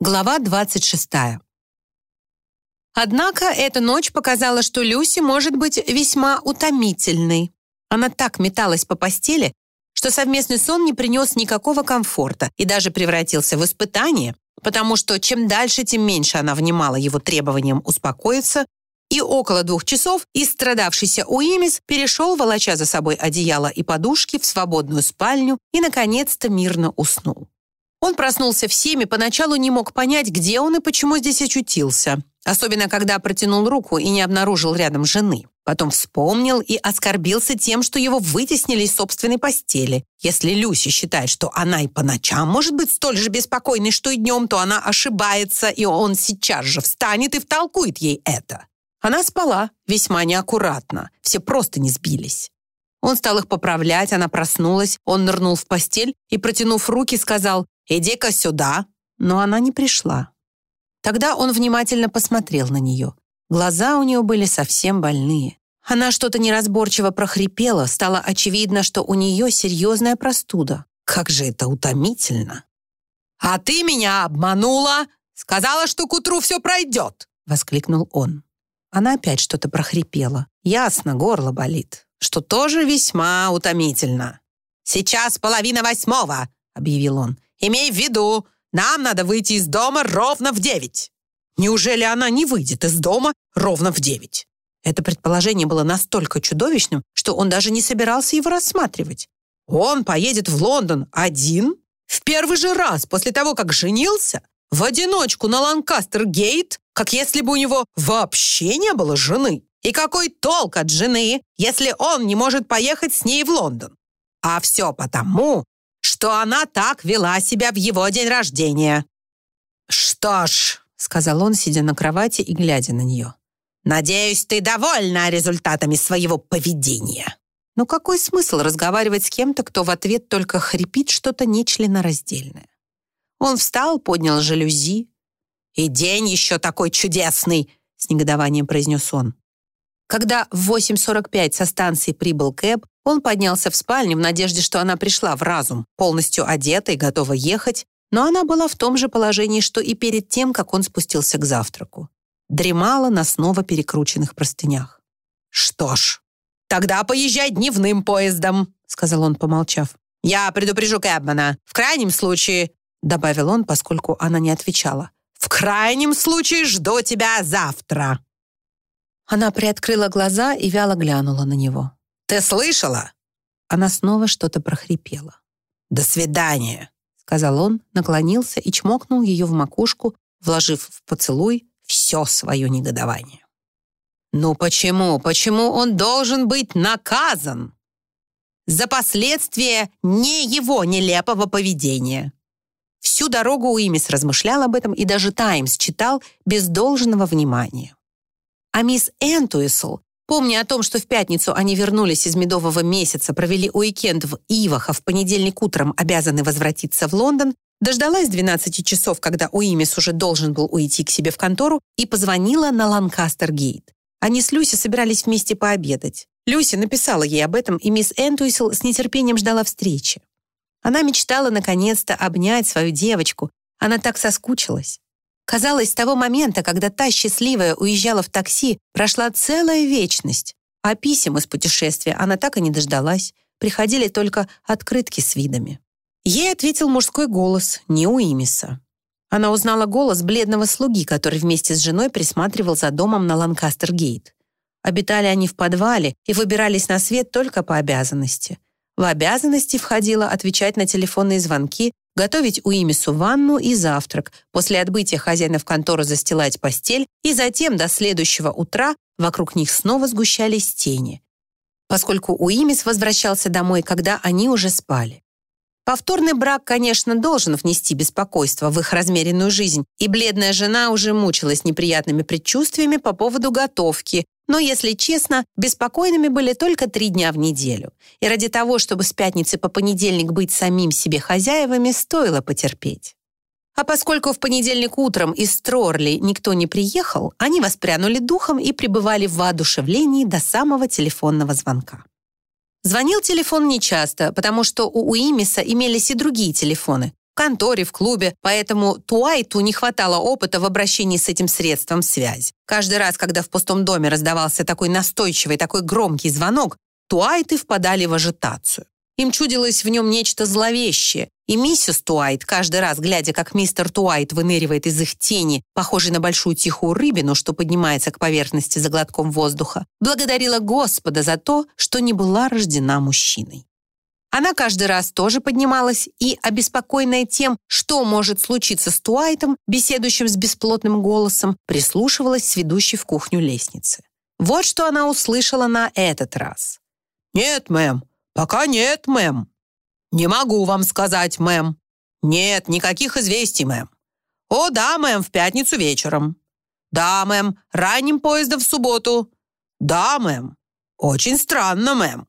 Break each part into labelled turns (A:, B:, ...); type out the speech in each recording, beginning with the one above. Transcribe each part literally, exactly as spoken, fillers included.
A: Глава двадцать шестая. Однако эта ночь показала, что Люси может быть весьма утомительной. Она так металась по постели, что совместный сон не принес никакого комфорта и даже превратился в испытание, потому что чем дальше, тем меньше она внимала его требованиям успокоиться, и около двух часов истрадавшийся Уимис перешел, волоча за собой одеяло и подушки, в свободную спальню и, наконец-то, мирно уснул. Он проснулся в семь и поначалу не мог понять, где он и почему здесь очутился, особенно когда протянул руку и не обнаружил рядом жены. Потом вспомнил и оскорбился тем, что его вытеснили из собственной постели. Если Люси считает, что она и по ночам может быть столь же беспокойной, что и днем, то она ошибается, и он сейчас же встанет и втолкует ей это. Она спала весьма неаккуратно, все просто не сбились. Он стал их поправлять, она проснулась, он нырнул в постель и, протянув руки, сказал: «Иди-ка сюда». Но она не пришла. Тогда он внимательно посмотрел на нее. Глаза у нее были совсем больные. Она что-то неразборчиво прохрипела, стало очевидно, что у нее серьезная простуда. Как же это утомительно! «А ты меня обманула! Сказала, что к утру все пройдет!» — воскликнул он. Она опять что-то прохрипела. Ясно, горло болит, что тоже весьма утомительно. «Сейчас половина восьмого!» — объявил он. «Имей в виду, нам надо выйти из дома ровно в девять». Неужели она не выйдет из дома ровно в девять? Это предположение было настолько чудовищным, что он даже не собирался его рассматривать. Он поедет в Лондон один? В первый же раз после того, как женился? В одиночку на Ланкастер-гейт? Как если бы у него вообще не было жены? И какой толк от жены, если он не может поехать с ней в Лондон? А все потому, что она так вела себя в его день рождения. «Что ж», — сказал он, сидя на кровати и глядя на нее, «надеюсь, ты довольна результатами своего поведения». Но какой смысл разговаривать с кем-то, кто в ответ только хрипит что-то нечленораздельное? Он встал, поднял жалюзи. «И день еще такой чудесный», — с негодованием произнес он. Когда в восемь сорок пять со станции прибыл кэб, он поднялся в спальню в надежде, что она пришла в разум, полностью одета и готова ехать, но она была в том же положении, что и перед тем, как он спустился к завтраку. Дремала на снова перекрученных простынях. «Что ж, тогда поезжай дневным поездом», — сказал он, помолчав. «Я предупрежу кэбмена. В крайнем случае», — добавил он, поскольку она не отвечала, «в крайнем случае жду тебя завтра». Она приоткрыла глаза и вяло глянула на него. «Ты слышала?» Она снова что-то прохрипела. «До свидания», — сказал он, наклонился и чмокнул ее в макушку, вложив в поцелуй все свое негодование. «Ну почему, почему он должен быть наказан? За последствия не его нелепого поведения». Всю дорогу Уимис размышлял об этом и даже «Таймс» читал без должного внимания. А мисс Энтуисл, помня о том, что в пятницу они вернулись из медового месяца, провели уикенд в Ивах, а в понедельник утром обязаны возвратиться в Лондон, дождалась двенадцати часов, когда Уимис уже должен был уйти к себе в контору, и позвонила на Ланкастер-гейт. Они с Люси собирались вместе пообедать. Люси написала ей об этом, и мисс Энтуисл с нетерпением ждала встречи. Она мечтала наконец-то обнять свою девочку. Она так соскучилась. Казалось, с того момента, когда та счастливая уезжала в такси, прошла целая вечность. А писем из путешествия она так и не дождалась. Приходили только открытки с видами. Ей ответил мужской голос, не Уимиса. Она узнала голос бледного слуги, который вместе с женой присматривал за домом на Ланкастер-гейт. Обитали они в подвале и выбирались на свет только по обязанности. В обязанности входило отвечать на телефонные звонки, готовить Уимису ванну и завтрак, после отбытия хозяина в контору застилать постель, и затем до следующего утра вокруг них снова сгущались тени, поскольку Уимис возвращался домой, когда они уже спали. Повторный брак, конечно, должен внести беспокойство в их размеренную жизнь, и бледная жена уже мучилась неприятными предчувствиями по поводу готовки, но, если честно, беспокойными были только три дня в неделю. И ради того, чтобы с пятницы по понедельник быть самим себе хозяевами, стоило потерпеть. А поскольку в понедельник утром из Строрли никто не приехал, они воспрянули духом и пребывали в воодушевлении до самого телефонного звонка. Звонил телефон нечасто, потому что у Уимиса имелись и другие телефоны. в конторе, в клубе, поэтому Туайту не хватало опыта в обращении с этим средством связи. Каждый раз, когда в пустом доме раздавался такой настойчивый, такой громкий звонок, Туайты впадали в ажитацию. Им чудилось в нем нечто зловещее, и миссис Туайт, каждый раз, глядя, как мистер Туайт выныривает из их тени, похожий на большую тихую рыбину, что поднимается к поверхности за глотком воздуха, благодарила Господа за то, что не была рождена мужчиной. Она каждый раз тоже поднималась и, обеспокоенная тем, что может случиться с Туайтом, беседующим с бесплотным голосом, прислушивалась с ведущей в кухню лестницы. Вот что она услышала на этот раз. «Нет, мэм, пока нет, мэм. Не могу вам сказать, мэм. Нет, никаких известий, мэм. О, да, мэм, в пятницу вечером. Да, мэм, ранним поездом в субботу. Да, мэм. Очень странно, мэм».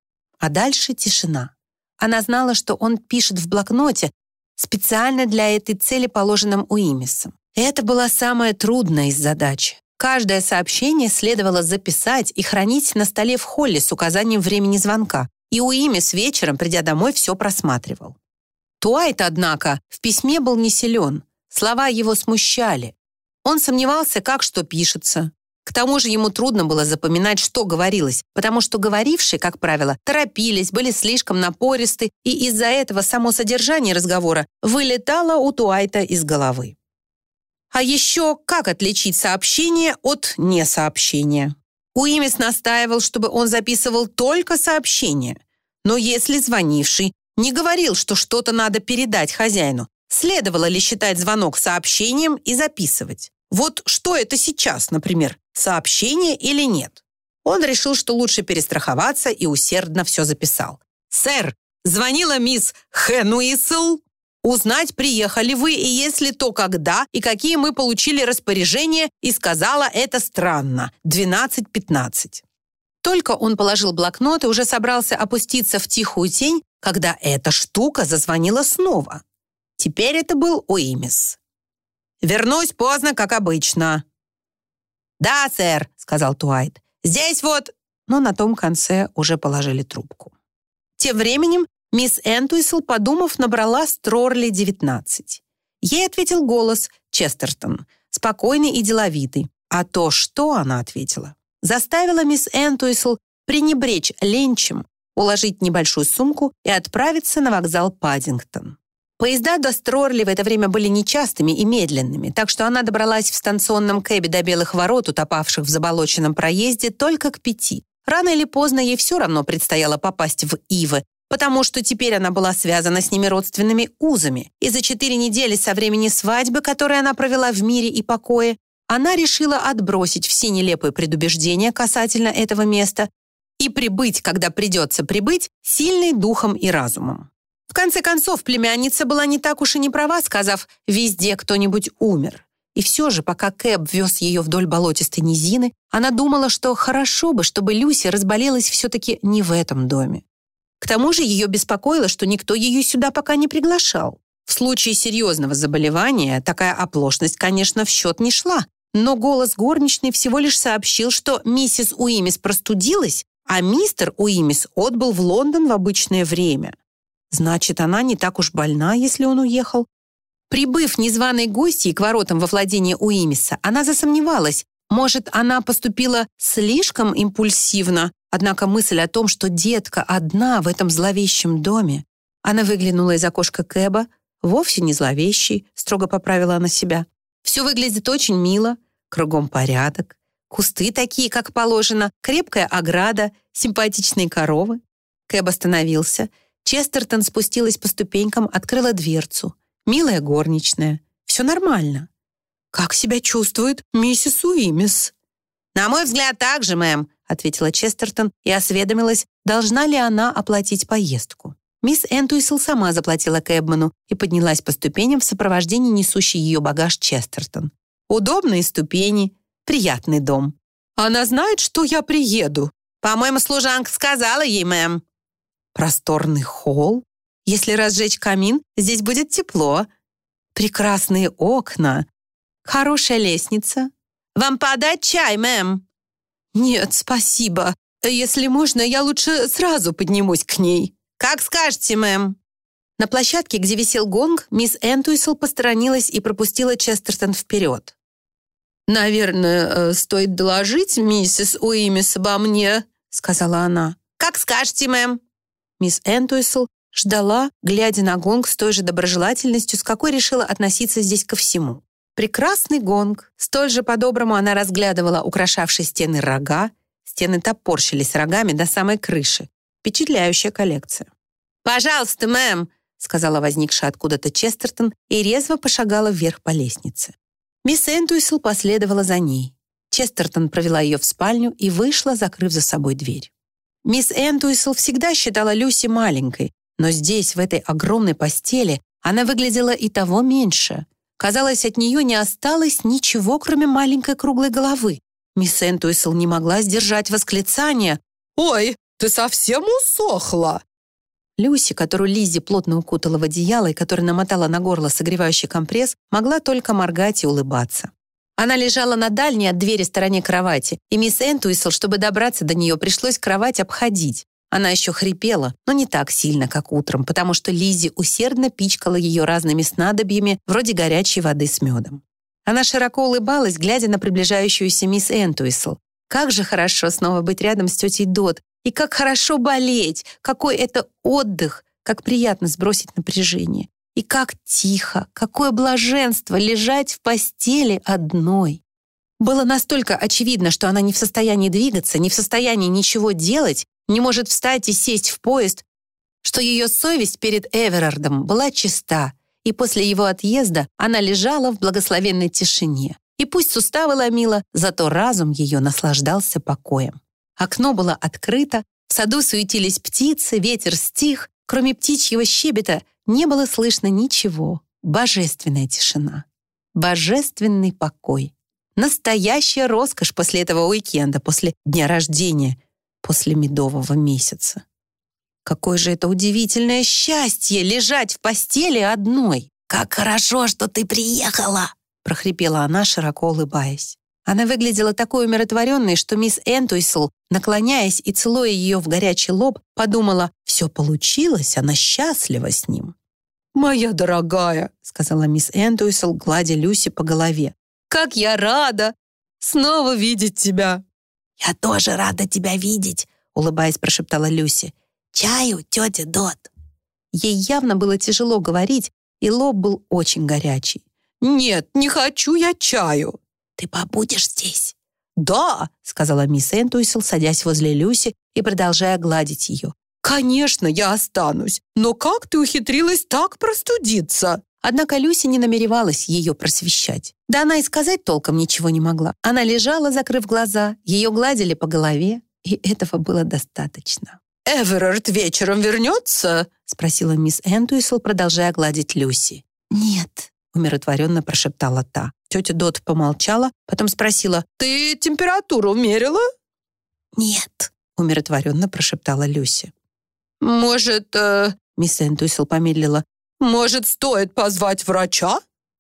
A: А дальше тишина. Она знала, что он пишет в блокноте, специально для этой цели, положенном Уимисом. Это была самая трудная из задач. Каждое сообщение следовало записать и хранить на столе в холле с указанием времени звонка, и Уимис вечером, придя домой, все просматривал. Туайт, однако, в письме был не силен, слова его смущали. Он сомневался, как что пишется. К тому же ему трудно было запоминать, что говорилось, потому что говорившие, как правило, торопились, были слишком напористы, и из-за этого само содержание разговора вылетало у Туайта из головы. А еще как отличить сообщение от несообщения? Уимис настаивал, чтобы он записывал только сообщения. Но если звонивший не говорил, что что-то надо передать хозяину, следовало ли считать звонок сообщением и записывать? Вот что это сейчас, например, сообщение или нет? Он решил, что лучше перестраховаться, и усердно все записал. «Сэр, звонила мисс Хенуисл. Узнать, приехали вы, и если то, когда, и какие мы получили распоряжения, и сказала, это странно. двенадцать пятнадцать». Только он положил блокнот и уже собрался опуститься в тихую тень, когда эта штука зазвонила снова. Теперь это был Уимис. «Вернусь поздно, как обычно». «Да, сэр», — сказал Туайт. «Здесь вот...» Но на том конце уже положили трубку. Тем временем мисс Энтуисл, подумав, набрала Строрли девятнадцать. Ей ответил голос Честертон, спокойный и деловитый. А то, что она ответила, заставила мисс Энтуисл пренебречь ленчем, уложить небольшую сумку и отправиться на вокзал Паддингтон. Поезда до Строрли в это время были нечастыми и медленными, так что она добралась в станционном кэбе до Белых ворот, утопавших в заболоченном проезде, только к пяти. Рано или поздно ей все равно предстояло попасть в Ивы, потому что теперь она была связана с ними родственными узами, и за четыре недели со времени свадьбы, которую она провела в мире и покое, она решила отбросить все нелепые предубеждения касательно этого места и прибыть, когда придется прибыть, сильной духом и разумом. В конце концов, племянница была не так уж и не права, сказав «везде кто-нибудь умер». И все же, пока Кэб вез ее вдоль болотистой низины, она думала, что хорошо бы, чтобы Люси разболелась все-таки не в этом доме. К тому же ее беспокоило, что никто ее сюда пока не приглашал. В случае серьезного заболевания такая оплошность, конечно, в счет не шла, но голос горничной всего лишь сообщил, что миссис Уимис простудилась, а мистер Уимис отбыл в Лондон в обычное время. Значит, она не так уж больна, если он уехал. Прибыв незваной гостьей к воротам во владение Уимиса, она засомневалась, может, она поступила слишком импульсивно, однако мысль о том, что детка одна в этом зловещем доме. Она выглянула из окошка кэба, вовсе не зловещий, строго поправила она себя. Все выглядит очень мило, кругом порядок, кусты такие, как положено, крепкая ограда, симпатичные коровы. Кэб остановился. Честертон спустилась по ступенькам, открыла дверцу. Милая горничная. Все нормально. «Как себя чувствует миссис Уимис?» «На мой взгляд, так же, мэм», — ответила Честертон и осведомилась, должна ли она оплатить поездку. Мисс Энтуисл сама заплатила кэбману и поднялась по ступеням в сопровождении несущей ее багаж Честертон. Удобные ступени, приятный дом. «Она знает, что я приеду?» «По-моему, служанка сказала ей, мэм». Просторный холл. Если разжечь камин, здесь будет тепло. Прекрасные окна. Хорошая лестница. Вам подать чай, мэм? Нет, спасибо. Если можно, я лучше сразу поднимусь к ней. Как скажете, мэм. На площадке, где висел гонг, мисс Энтуисл посторонилась и пропустила Честертон вперед. «Наверное, стоит доложить миссис Уимис обо мне», — сказала она. «Как скажете, мэм». Мисс Энтуисл ждала, глядя на гонг с той же доброжелательностью, с какой решила относиться здесь ко всему. Прекрасный гонг. Столь же по-доброму она разглядывала украшавшие стены рога. Стены топорщились рогами до самой крыши. Впечатляющая коллекция. «Пожалуйста, мэм», — сказала возникшая откуда-то Честертон и резво пошагала вверх по лестнице. Мисс Энтуисл последовала за ней. Честертон провела ее в спальню и вышла, закрыв за собой дверь. Мисс Энтуисл всегда считала Люси маленькой, но здесь, в этой огромной постели, она выглядела и того меньше. Казалось, от нее не осталось ничего, кроме маленькой круглой головы. Мисс Энтуисл не могла сдержать восклицание. «Ой, ты совсем усохла!» Люси, которую Лиззи плотно укутала в одеяло и которая намотала на горло согревающий компресс, могла только моргать и улыбаться. Она лежала на дальней от двери стороне кровати, и мисс Энтуисл, чтобы добраться до нее, пришлось кровать обходить. Она еще хрипела, но не так сильно, как утром, потому что Лиззи усердно пичкала ее разными снадобьями, вроде горячей воды с медом. Она широко улыбалась, глядя на приближающуюся мисс Энтуисл. Как же хорошо снова быть рядом с тетей Дот, и как хорошо болеть, какой это отдых, как приятно сбросить напряжение. И как тихо, какое блаженство лежать в постели одной. Было настолько очевидно, что она не в состоянии двигаться, не в состоянии ничего делать, не может встать и сесть в поезд, что ее совесть перед Эверардом была чиста, и после его отъезда она лежала в благословенной тишине. И пусть суставы ломило, зато разум ее наслаждался покоем. Окно было открыто, в саду суетились птицы, ветер стих, кроме птичьего щебета не было слышно ничего. Божественная тишина, божественный покой. Настоящая роскошь после этого уикенда, после дня рождения, после медового месяца. Какое же это удивительное счастье лежать в постели одной. «Как хорошо, что ты приехала!» прохрипела она, широко улыбаясь. Она выглядела такой умиротворенной, что мисс Энтуисл, наклоняясь и целуя ее в горячий лоб, подумала, все получилось, она счастлива с ним. «Моя дорогая», — сказала мисс Энтуисл, гладя Люси по голове, «как я рада снова видеть тебя!» «Я тоже рада тебя видеть», — улыбаясь, прошептала Люси. «Чаю, тетя Дот?» Ей явно было тяжело говорить, и лоб был очень горячий. «Нет, не хочу я чаю». «Ты побудешь здесь?» «Да», — сказала мисс Энтуисл, садясь возле Люси и продолжая гладить ее. «Конечно, я останусь. Но как ты ухитрилась так простудиться?» Однако Люси не намеревалась ее просвещать. Да она и сказать толком ничего не могла. Она лежала, закрыв глаза, ее гладили по голове, и этого было достаточно. «Эверард вечером вернется?» — спросила мисс Энтуисл, продолжая гладить Люси. «Нет», — умиротворенно прошептала та. Тетя Дот помолчала, потом спросила, «Ты температуру мерила?» «Нет», — умиротворенно прошептала Люси. «Может, э, мисс Энтуисл помедлила, может, стоит позвать врача?»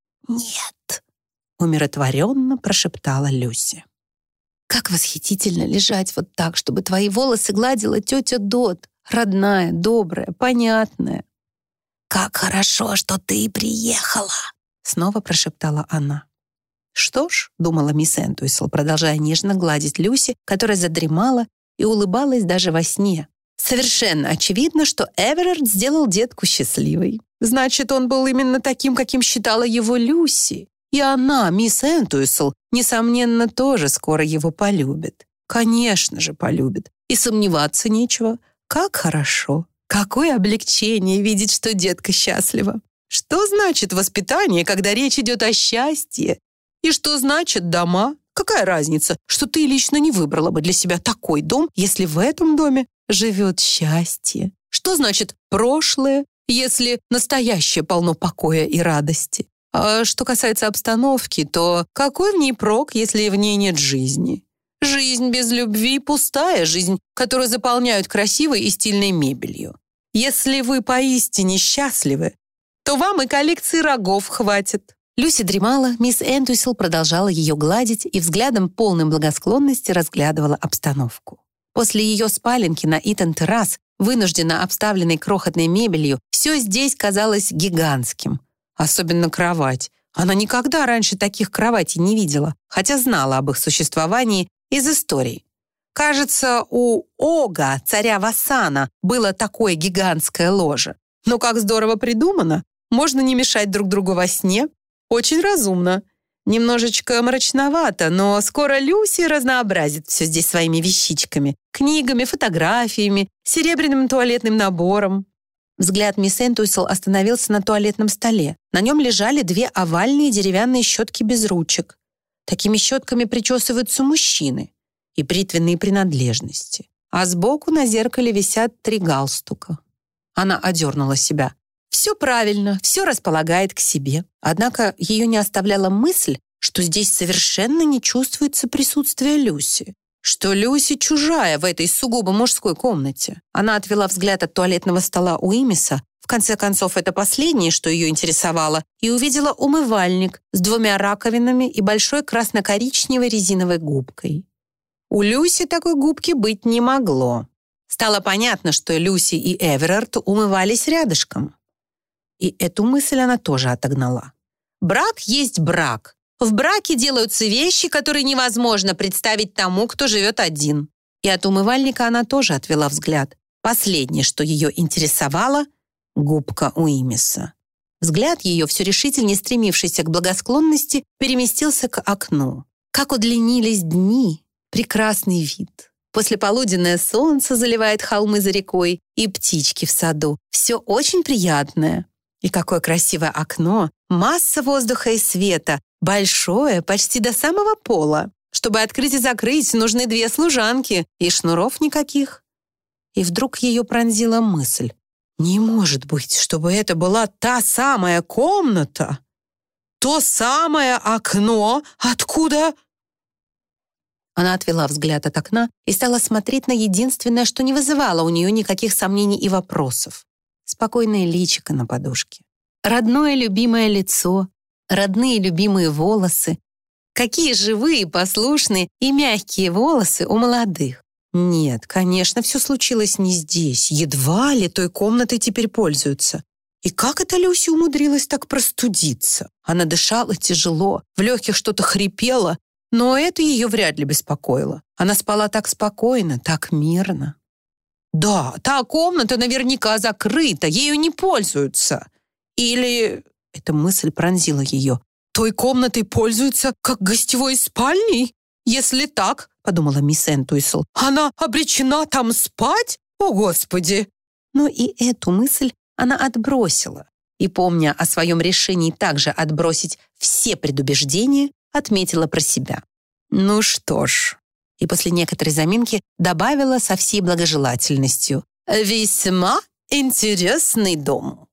A: «Нет», — умиротворенно прошептала Люси. «Как восхитительно лежать вот так, чтобы твои волосы гладила тетя Дот, родная, добрая, понятная». «Как хорошо, что ты приехала», — снова прошептала она. «Что ж», — думала мисс Энтуисл, продолжая нежно гладить Люси, которая задремала и улыбалась даже во сне. Совершенно очевидно, что Эверард сделал детку счастливой. Значит, он был именно таким, каким считала его Люси. И она, мисс Энтуисл, несомненно, тоже скоро его полюбит. Конечно же, полюбит. И сомневаться нечего. Как хорошо. Какое облегчение видеть, что детка счастлива. Что значит воспитание, когда речь идет о счастье? И что значит дома? Какая разница, что ты лично не выбрала бы для себя такой дом, если в этом доме живет счастье? Что значит прошлое, если настоящее полно покоя и радости? А что касается обстановки, то какой в ней прок, если в ней нет жизни? Жизнь без любви — пустая жизнь, которую заполняют красивой и стильной мебелью. Если вы поистине счастливы, то вам и коллекции рогов хватит. Люси дремала, мисс Энтуисл продолжала ее гладить и взглядом полным благосклонности разглядывала обстановку. После ее спаленки на Итон-террас, вынужденно обставленной крохотной мебелью, Все здесь казалось гигантским, особенно кровать. Она никогда раньше таких кроватей не видела, хотя знала об их существовании из историй. Кажется, у Ога, царя Васана, было такое гигантское ложе. Но как здорово придумано. Можно не мешать друг другу во сне. Очень разумно. Немножечко мрачновато, но скоро Люси разнообразит все здесь своими вещичками. Книгами, фотографиями, серебряным туалетным набором. Взгляд мисс Энтуисл остановился на туалетном столе. На нем лежали две овальные деревянные щетки без ручек. Такими щетками причесываются мужчины. И бритвенные принадлежности. А сбоку на зеркале висят три галстука. Она одернула себя. Все правильно, все располагает к себе. Однако ее не оставляла мысль, что здесь совершенно не чувствуется присутствие Люси. Что Люси чужая в этой сугубо мужской комнате. Она отвела взгляд от туалетного стола Уимиса. В конце концов, это последнее, что ее интересовало, и увидела умывальник с двумя раковинами и большой красно-коричневой резиновой губкой. У Люси такой губки быть не могло. Стало понятно, что Люси и Эверард умывались рядышком. И эту мысль она тоже отогнала. Брак есть брак. В браке делаются вещи, которые невозможно представить тому, кто живет один. И от умывальника она тоже отвела взгляд. Последнее, что ее интересовало — губка Уимиса. Взгляд ее, все решительнее стремившийся к благосклонности, переместился к окну. Как удлинились дни, прекрасный вид. Послеполуденное солнце заливает холмы за рекой и птички в саду. Все очень приятное. И какое красивое окно, масса воздуха и света, большое, почти до самого пола. Чтобы открыть и закрыть, нужны две служанки, и шнуров никаких. И вдруг ее пронзила мысль. Не может быть, чтобы это была та самая комната, то самое окно, откуда... Она отвела взгляд от окна и стала смотреть на единственное, что не вызывало у нее никаких сомнений и вопросов. Спокойное личико на подушке. Родное любимое лицо, родные любимые волосы. Какие живые, послушные и мягкие волосы у молодых. Нет, конечно, все случилось не здесь. Едва ли той комнатой теперь пользуются. И как это Люси умудрилась так простудиться? Она дышала тяжело, в легких что-то хрипело, но это ее вряд ли беспокоило. Она спала так спокойно, так мирно. Да, та комната наверняка закрыта, ею не пользуются. Или... Эта мысль пронзила ее. Той комнатой пользуются как гостевой спальней? Если так, подумала мисс Энтуисл, она обречена там спать? О, Господи! Но и эту мысль она отбросила. И, помня о своем решении также отбросить все предубеждения, отметила про себя. Ну что ж, и после некоторой заминки добавила со всей благожелательностью. Весьма интересный дом.